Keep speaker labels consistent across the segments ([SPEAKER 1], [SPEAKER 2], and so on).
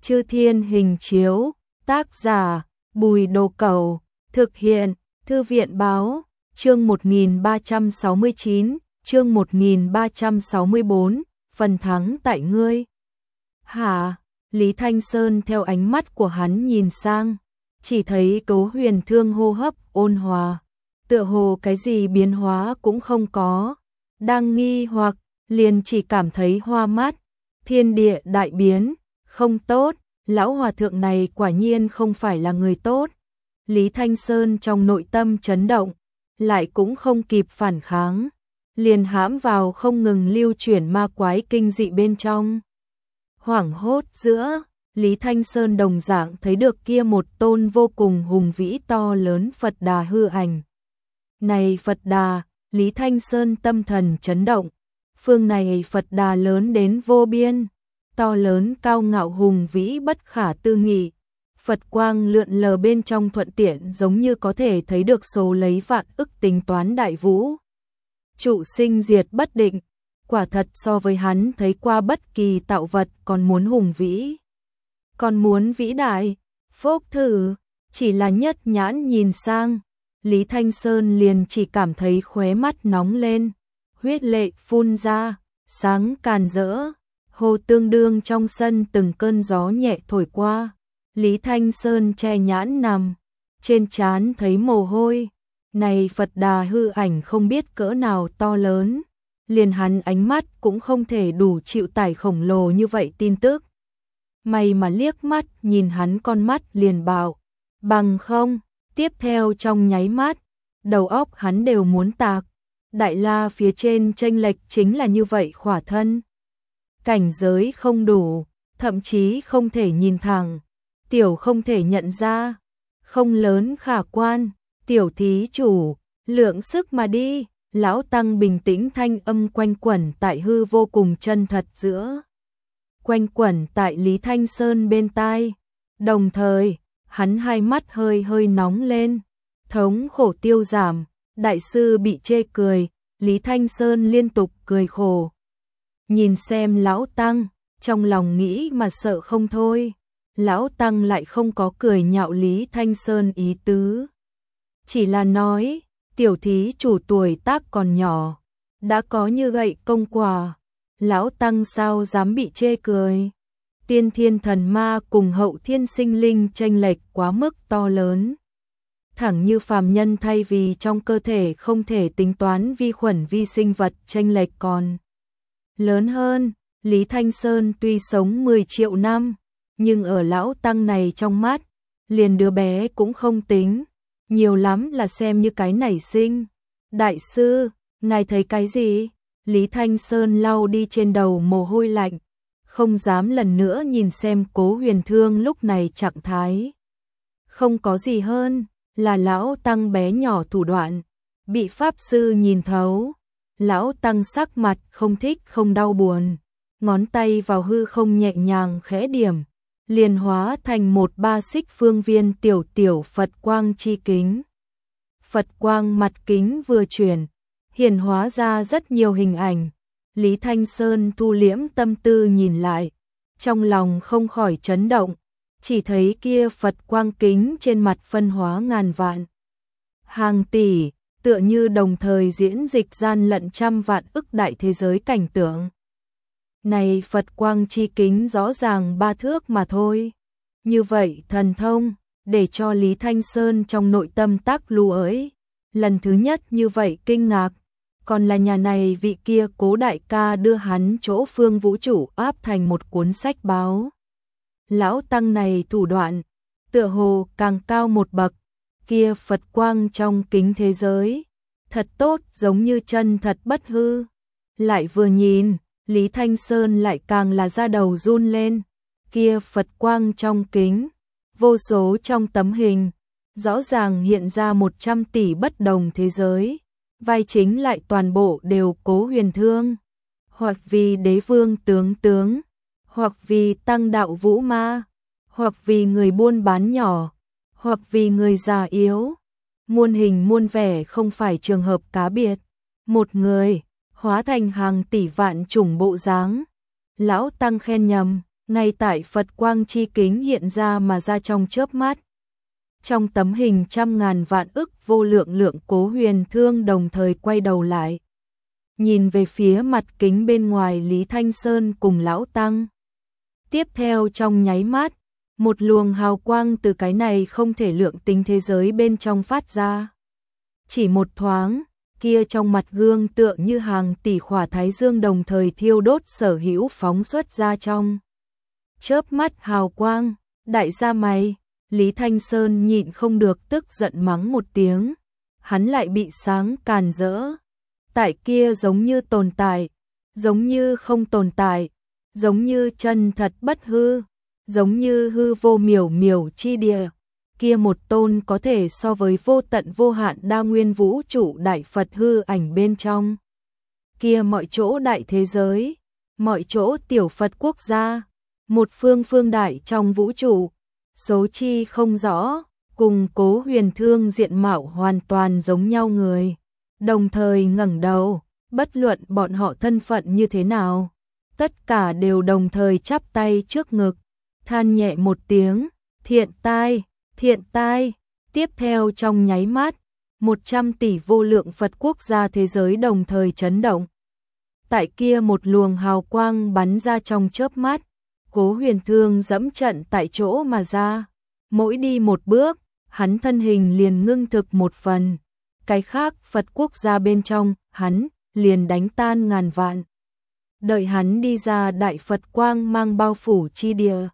[SPEAKER 1] Chư Thiên Hình Chiếu, tác giả Bùi Đồ Cẩu, thực hiện Thư viện Báo, chương 1369, chương 1364, phần thắng tại ngươi. Hả? Lý Thanh Sơn theo ánh mắt của hắn nhìn sang, chỉ thấy Cố Huyền Thương hô hấp ôn hòa, tựa hồ cái gì biến hóa cũng không có. Đang nghi hoặc, liền chỉ cảm thấy hoa mắt, thiên địa đại biến, không tốt, lão hòa thượng này quả nhiên không phải là người tốt. Lý Thanh Sơn trong nội tâm chấn động, lại cũng không kịp phản kháng, liền hãm vào không ngừng lưu chuyển ma quái kinh dị bên trong. Hoảng hốt giữa, Lý Thanh Sơn đồng dạng thấy được kia một tôn vô cùng hùng vĩ to lớn Phật Đà hư ảnh. Này Phật Đà, Lý Thanh Sơn tâm thần chấn động, phương này Phật Đà lớn đến vô biên, to lớn cao ngạo hùng vĩ bất khả tư nghị. Phật quang lượn lờ bên trong thuận tiện giống như có thể thấy được số lấy vạn ức tính toán đại vũ. Trụ sinh diệt bất định, quả thật so với hắn thấy qua bất kỳ tạo vật còn muốn hùng vĩ, còn muốn vĩ đại. Phốc thử, chỉ là nhất nhãn nhìn sang, Lý Thanh Sơn liền chỉ cảm thấy khóe mắt nóng lên, huyết lệ phun ra, sáng càn rỡ, hồ tương đương trong sân từng cơn gió nhẹ thổi qua. Lý Thanh Sơn che nhãn nằm, trên trán thấy mồ hôi. Này Phật Đà hư ảnh không biết cỡ nào to lớn, liền hắn ánh mắt cũng không thể đủ chịu tải khổng lồ như vậy tin tức. May mà liếc mắt nhìn hắn con mắt liền bảo, bằng không, tiếp theo trong nháy mắt, đầu óc hắn đều muốn tạc. Đại la phía trên chênh lệch chính là như vậy khỏa thân. Cảnh giới không đủ, thậm chí không thể nhìn thẳng, tiểu không thể nhận ra, không lớn khả quan. Tiểu thí chủ, lượng sức mà đi. Lão tăng bình tĩnh thanh âm quanh quẩn tại hư vô cùng chân thật giữa, quanh quẩn tại Lý Thanh Sơn bên tai. Đồng thời, hắn hai mắt hơi hơi nóng lên, thống khổ tiêu giảm. Đại sư bị chê cười, Lý Thanh Sơn liên tục cười khổ. Nhìn xem lão tăng, trong lòng nghĩ mà sợ không thôi. Lão tăng lại không có cười nhạo Lý Thanh Sơn ý tứ, chỉ là nói, tiểu thí chủ tuổi tác còn nhỏ, đã có như vậy công quả, lão tăng sao dám bị chê cười. Tiên thiên thần ma cùng hậu thiên sinh linh chênh lệch quá mức to lớn. Thẳng như phàm nhân thay vì trong cơ thể không thể tính toán vi khuẩn vi sinh vật chênh lệch còn lớn hơn. Lý Thanh Sơn tuy sống 10 triệu năm, nhưng ở lão tăng này trong mắt, liền đứa bé cũng không tính, nhiều lắm là xem như cái nảy sinh. Đại sư, ngài thấy cái gì? Lý Thanh Sơn lau đi trên đầu mồ hôi lạnh, không dám lần nữa nhìn xem Cố Huyền Thương lúc này trạng thái. Không có gì hơn, là lão tăng bé nhỏ thủ đoạn, bị pháp sư nhìn thấu. Lão tăng sắc mặt không thích không đau buồn, ngón tay vào hư không nhẹ nhàng khẽ điểm, liền hóa thành một ba xích phương viên tiểu tiểu Phật quang chi kính. Phật quang mặt kính vừa chuyển, hiển hóa ra rất nhiều hình ảnh. Lý Thanh Sơn thu liễm tâm tư nhìn lại, trong lòng không khỏi chấn động, chỉ thấy kia Phật quang kính trên mặt phân hóa ngàn vạn, hàng tỷ, tựa như đồng thời diễn dịch gian lận trăm vạn ức đại thế giới cảnh tượng. Này Phật quang chi kính rõ ràng 3 thước mà thôi. Như vậy thần thông, để cho Lý Thanh Sơn trong nội tâm tác lưu ấy. Lần thứ nhất như vậy kinh ngạc, còn là nhà này vị kia Cố đại ca đưa hắn chỗ phương vũ trụ áp thành một cuốn sách báo. Lão tăng này thủ đoạn, tựa hồ càng cao một bậc, kia Phật quang trong kính thế giới, thật tốt giống như chân thật bất hư. Lại vừa nhìn, Lý Thanh Sơn lại càng là da đầu run lên, kia Phật quang trong kính, vô số trong tấm hình, rõ ràng hiện ra 100 tỷ bất đồng thế giới, vai chính lại toàn bộ đều Cố Huyền Thương, hoặc vì đế vương tướng, hoặc vì tăng đạo vũ ma, hoặc vì người buôn bán nhỏ, hoặc vì người già yếu. Muôn hình muôn vẻ không phải trường hợp cá biệt, một người hóa thành hàng tỷ vạn chủng bộ dáng. Lão tăng khen nhầm, ngay tại Phật quang chi kính hiện ra mà ra trong chớp mắt. Trong tấm hình trăm ngàn vạn ức vô lượng lượng Cố Huyền Thương đồng thời quay đầu lại. Nhìn về phía mặt kính bên ngoài Lý Thanh Sơn cùng Lão Tăng. Tiếp theo trong nháy mắt, một luồng hào quang từ cái này không thể lượng tính thế giới bên trong phát ra. Chỉ một thoáng, kia trong mặt gương tựa như hàng tỷ khỏa thái dương đồng thời thiêu đốt sở hữu phóng xuất ra trong. Chớp mắt hào quang, đại gia mày, Lý Thanh Sơn nhịn không được tức giận mắng một tiếng. Hắn lại bị sáng càn rỡ. Tại kia giống như tồn tại, giống như không tồn tại, giống như chân thật bất hư, giống như hư vô miểu miểu chi địa. Kia một tôn có thể so với vô tận vô hạn đa nguyên vũ trụ đại Phật hư ảnh bên trong. Kia mọi chỗ đại thế giới, mọi chỗ tiểu Phật quốc gia, một phương phương đại trong vũ trụ, số chi không rõ, cùng Cố Huyền Thương diện mạo hoàn toàn giống nhau người. Đồng thời ngẩng đầu, bất luận bọn họ thân phận như thế nào, tất cả đều đồng thời chắp tay trước ngực, than nhẹ một tiếng, thiện tai, thiện tai. Tiếp theo trong nháy mắt, 100 tỷ vô lượng Phật quốc gia thế giới đồng thời chấn động. Tại kia một luồng hào quang bắn ra trong chớp mắt, Cố Huyền Thương dẫm trận tại chỗ mà ra, mỗi đi một bước, hắn thân hình liền ngưng thực một phần. Cái khác Phật quốc gia bên trong, hắn liền đánh tan ngàn vạn. Đợi hắn đi ra đại Phật quang mang bao phủ chi địa.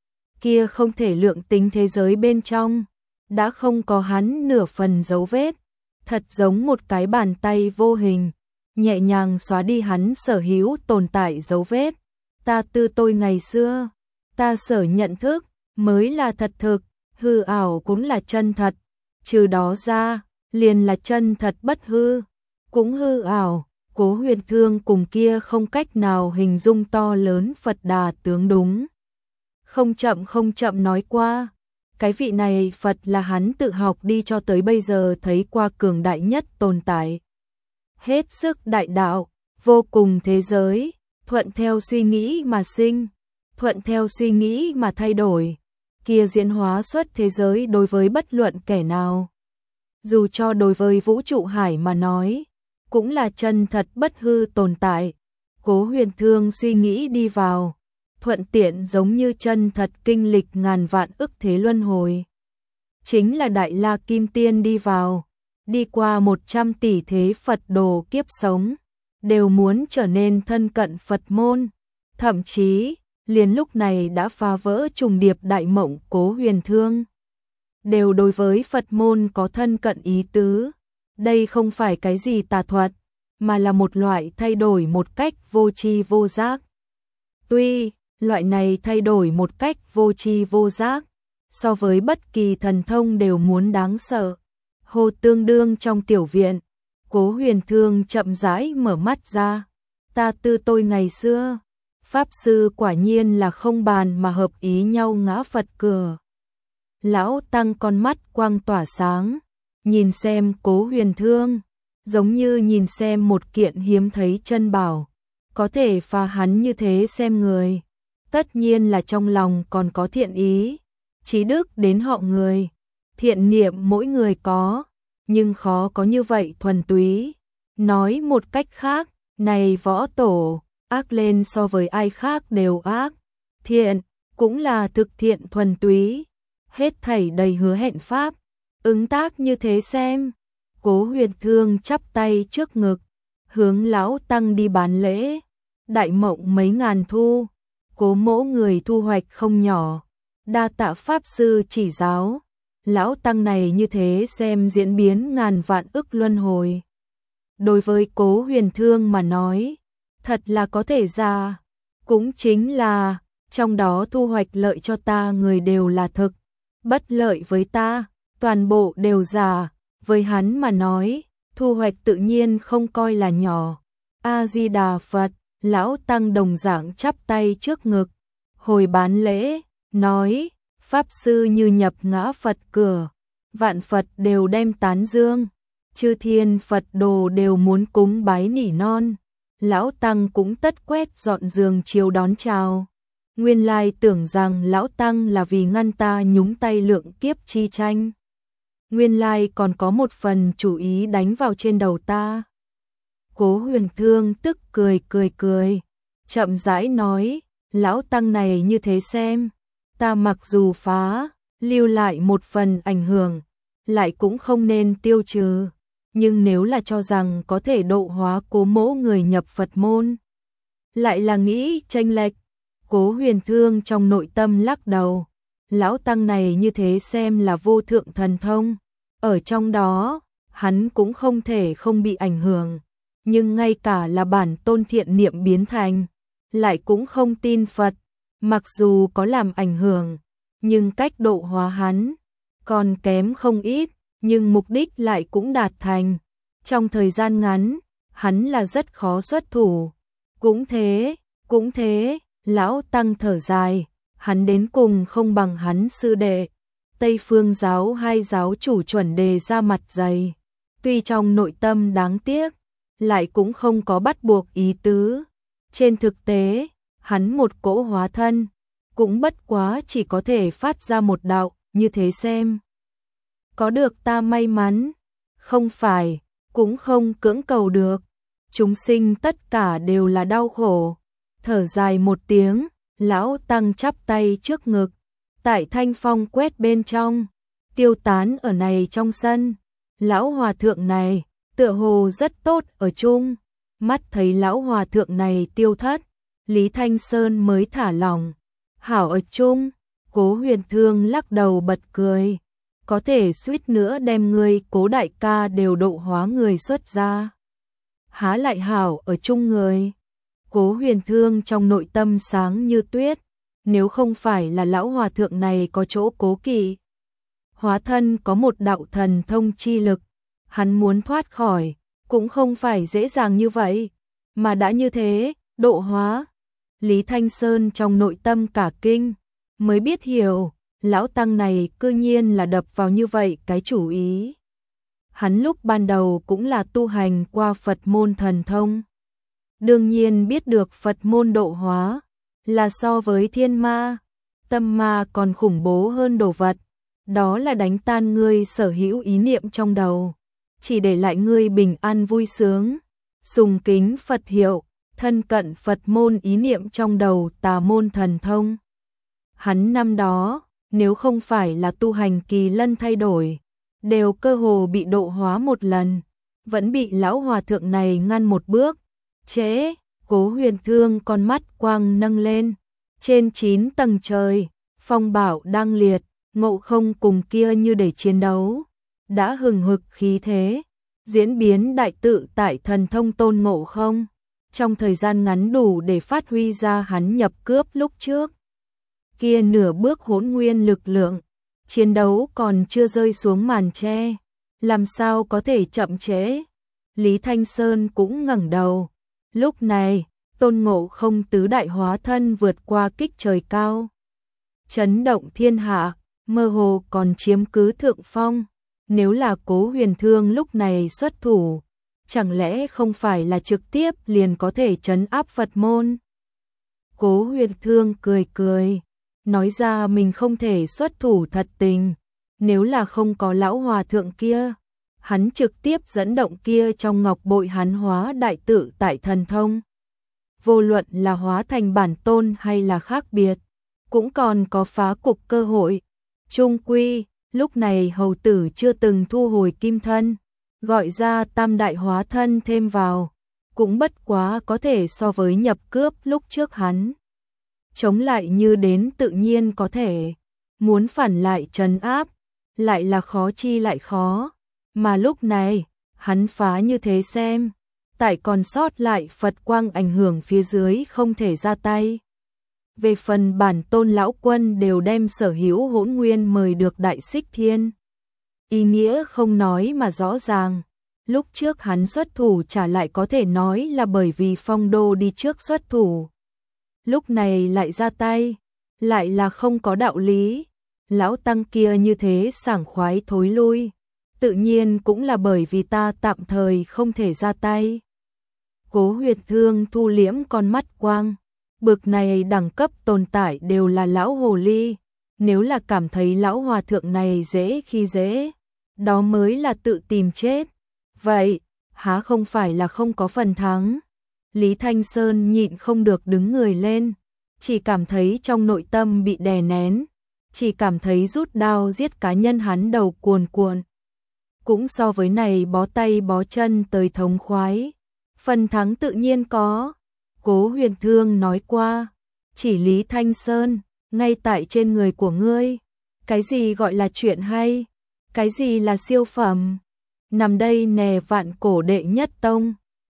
[SPEAKER 1] Kia không thể lượng tính thế giới bên trong, đã không có hắn nửa phần dấu vết, thật giống một cái bàn tay vô hình, nhẹ nhàng xóa đi hắn sở hữu tồn tại dấu vết. Ta tư tôi ngày xưa, ta sở nhận thức, mới là thật thực, hư ảo cũng là chân thật, trừ đó ra, liền là chân thật bất hư, cũng hư ảo. Cố Huyền Thương cùng kia không cách nào hình dung to lớn Phật Đà tướng đúng. Không chậm nói qua, cái vị này Phật là hắn tự học đi cho tới bây giờ thấy qua cường đại nhất tồn tại. Hết sức đại đạo, vô cùng thế giới, thuận theo suy nghĩ mà sinh, thuận theo suy nghĩ mà thay đổi, kia diễn hóa xuất thế giới đối với bất luận kẻ nào. Dù cho đối với vũ trụ hải mà nói, cũng là chân thật bất hư tồn tại. Cố Huyền Thương suy nghĩ đi vào, thuận tiện giống như chân thật kinh lịch ngàn vạn ức thế luân hồi. Chính là Đại La Kim Tiên đi vào, đi qua 100 tỷ thế Phật đồ kiếp sống, đều muốn trở nên thân cận Phật môn, thậm chí, liền lúc này đã phá vỡ trùng điệp đại mộng Cố Huyền Thương. Đều đối với Phật môn có thân cận ý tứ, đây không phải cái gì tà thuật, mà là một loại thay đổi một cách vô tri vô giác. Tuy, loại này thay đổi một cách vô tri vô giác, so với bất kỳ thần thông đều muốn đáng sợ. Hồ tương đương trong tiểu viện, Cố Huyền Thương chậm rãi mở mắt ra. Ta tư tôi ngày xưa, Pháp Sư quả nhiên là không bàn mà hợp ý nhau ngã Phật cửa. Lão Tăng con mắt quang tỏa sáng, nhìn xem Cố Huyền Thương, giống như nhìn xem một kiện hiếm thấy chân bảo, có thể phá hắn như thế xem người. Tất nhiên là trong lòng còn có thiện ý, trí đức đến họ người, thiện niệm mỗi người có, nhưng khó có như vậy thuần túy. Nói một cách khác, này võ tổ, ác lên so với ai khác đều ác, thiện, cũng là thực thiện thuần túy, hết thảy đầy hứa hẹn pháp, ứng tác như thế xem. Cố Huyền Thương chắp tay trước ngực, hướng Lão Tăng đi bán lễ. Đại mộng mấy ngàn thu, Cố mỗ người thu hoạch không nhỏ, đa tạ Pháp Sư chỉ giáo. Lão Tăng này như thế xem diễn biến ngàn vạn ức luân hồi. Đối với Cố Huyền Thương mà nói, thật là có thể ra, cũng chính là, trong đó thu hoạch lợi cho ta người đều là thực, bất lợi với ta, toàn bộ đều giả. Với hắn mà nói, thu hoạch tự nhiên không coi là nhỏ. A-di-đà Phật, Lão Tăng đồng dạng chắp tay trước ngực, hồi bán lễ, nói, Pháp Sư như nhập ngã Phật cửa, vạn Phật đều đem tán dương, chư thiên Phật đồ đều muốn cúng bái nỉ non. Lão Tăng cũng tất quét dọn giường chiều đón chào. Nguyên lai tưởng rằng lão tăng là vì ngăn ta nhúng tay lượng kiếp chi tranh. Nguyên lai còn có một phần chủ ý đánh vào trên đầu ta. Cố Huyền Thương tức cười, chậm rãi nói, lão tăng này như thế xem, ta mặc dù phá, lưu lại một phần ảnh hưởng, lại cũng không nên tiêu trừ, nhưng nếu là cho rằng có thể độ hóa Cố mỗ người nhập Phật môn, lại là nghĩ chênh lệch. Cố Huyền Thương trong nội tâm lắc đầu, lão tăng này như thế xem là vô thượng thần thông, ở trong đó, hắn cũng không thể không bị ảnh hưởng, nhưng ngay cả là bản tôn thiện niệm biến thành, lại cũng không tin Phật, mặc dù có làm ảnh hưởng, nhưng cách độ hóa hắn còn kém không ít, nhưng mục đích lại cũng đạt thành. Trong thời gian ngắn, hắn là rất khó xuất thủ. Cũng thế, lão tăng thở dài, hắn đến cùng không bằng hắn sư đệ. Tây Phương giáo hai giáo chủ chuẩn đề ra mặt dày, tuy trong nội tâm đáng tiếc, lại cũng không có bắt buộc ý tứ. Trên thực tế, hắn một cỗ hóa thân, cũng bất quá chỉ có thể phát ra một đạo, như thế xem. Có được ta may mắn, không phải, cũng không cưỡng cầu được. Chúng sinh tất cả đều là đau khổ. Thở dài một tiếng, lão tăng chắp tay trước ngực, tại thanh phong quét bên trong, tiêu tán ở này trong sân. Lão hòa thượng này, tựa hồ rất tốt ở chung. Mắt thấy lão hòa thượng này tiêu thất, Lý Thanh Sơn mới thả lỏng. Hảo ở chung, Cố Huyền Thương lắc đầu bật cười. Có thể suýt nữa đem ngươi Cố đại ca đều độ hóa người xuất ra. Há lại hảo ở chung người. Cố Huyền Thương trong nội tâm sáng như tuyết. Nếu không phải là lão hòa thượng này có chỗ cố kỵ, hóa thân có một đạo thần thông chi lực, hắn muốn thoát khỏi, cũng không phải dễ dàng như vậy. Mà đã như thế, độ hóa. Lý Thanh Sơn trong nội tâm cả kinh, mới biết hiểu, lão tăng này cư nhiên là đập vào như vậy cái chủ ý. Hắn lúc ban đầu cũng là tu hành qua Phật môn thần thông. Đương nhiên biết được Phật môn độ hóa, là so với thiên ma, tâm ma còn khủng bố hơn đồ vật. Đó là đánh tan ngươi sở hữu ý niệm trong đầu, chỉ để lại ngươi bình an vui sướng, sùng kính Phật hiệu, thân cận Phật môn ý niệm trong đầu tà môn thần thông. Hắn năm đó, nếu không phải là tu hành kỳ lân thay đổi, đều cơ hồ bị độ hóa một lần, vẫn bị lão hòa thượng này ngăn một bước. Trễ, Cố Huyền Thương con mắt quang nâng lên, trên 9 tầng trời, phong bảo đang liệt, Ngộ Không cùng kia như để chiến đấu, đã hừng hực khí thế, diễn biến đại tự tại thần thông Tôn Ngộ Không, trong thời gian ngắn đủ để phát huy ra hắn nhập cướp lúc trước. Kia nửa bước hỗn nguyên lực lượng, chiến đấu còn chưa rơi xuống màn tre, làm sao có thể chậm trễ. Lý Thanh Sơn cũng ngẩng đầu. Lúc này, Tôn Ngộ Không tứ đại hóa thân vượt qua kích trời cao, chấn động thiên hạ, mơ hồ còn chiếm cứ thượng phong. Nếu là Cố Huyền Thương lúc này xuất thủ, chẳng lẽ không phải là trực tiếp liền có thể trấn áp Phật môn? Cố Huyền Thương cười, nói ra mình không thể xuất thủ thật tình. Nếu là không có lão hòa thượng kia, hắn trực tiếp dẫn động kia trong ngọc bội hắn hóa đại tự tại thần thông. Vô luận là hóa thành bản tôn hay là khác biệt, cũng còn có phá cục cơ hội. Chung quy, lúc này hầu tử chưa từng thu hồi kim thân, gọi ra tam đại hóa thân thêm vào, cũng bất quá có thể so với nhập cướp lúc trước hắn. Chống lại như đến tự nhiên có thể, muốn phản lại trấn áp, lại là khó chi lại khó. Mà lúc này, hắn phá như thế xem, tại còn sót lại Phật quang ảnh hưởng phía dưới không thể ra tay. Về phần bản tôn lão quân đều đem sở hữu hỗn nguyên mời được Đại Xích Thiên. Ý nghĩa không nói mà rõ ràng, lúc trước hắn xuất thủ trả lại có thể nói là bởi vì Phong Đô đi trước xuất thủ. Lúc này lại ra tay, lại là không có đạo lý. Lão tăng kia như thế sảng khoái thối lui, tự nhiên cũng là bởi vì ta tạm thời không thể ra tay. Cố Huyền Thương thu liễm con mắt quang, bực này đẳng cấp tồn tại đều là lão hồ ly, nếu là cảm thấy lão hòa thượng này dễ khi dễ, đó mới là tự tìm chết. Vậy, há không phải là không có phần thắng. Lý Thanh Sơn nhịn không được đứng người lên, chỉ cảm thấy trong nội tâm bị đè nén, chỉ cảm thấy rút đao giết cá nhân hắn đầu cuồn cuộn. Cũng so với này bó tay bó chân tới thống khoái, phần thắng tự nhiên có. Cố Huyền Thương nói qua, chỉ Lý Thanh Sơn, ngay tại trên người của ngươi, cái gì gọi là chuyện hay, cái gì là siêu phẩm, nằm đây nè vạn cổ đệ nhất tông.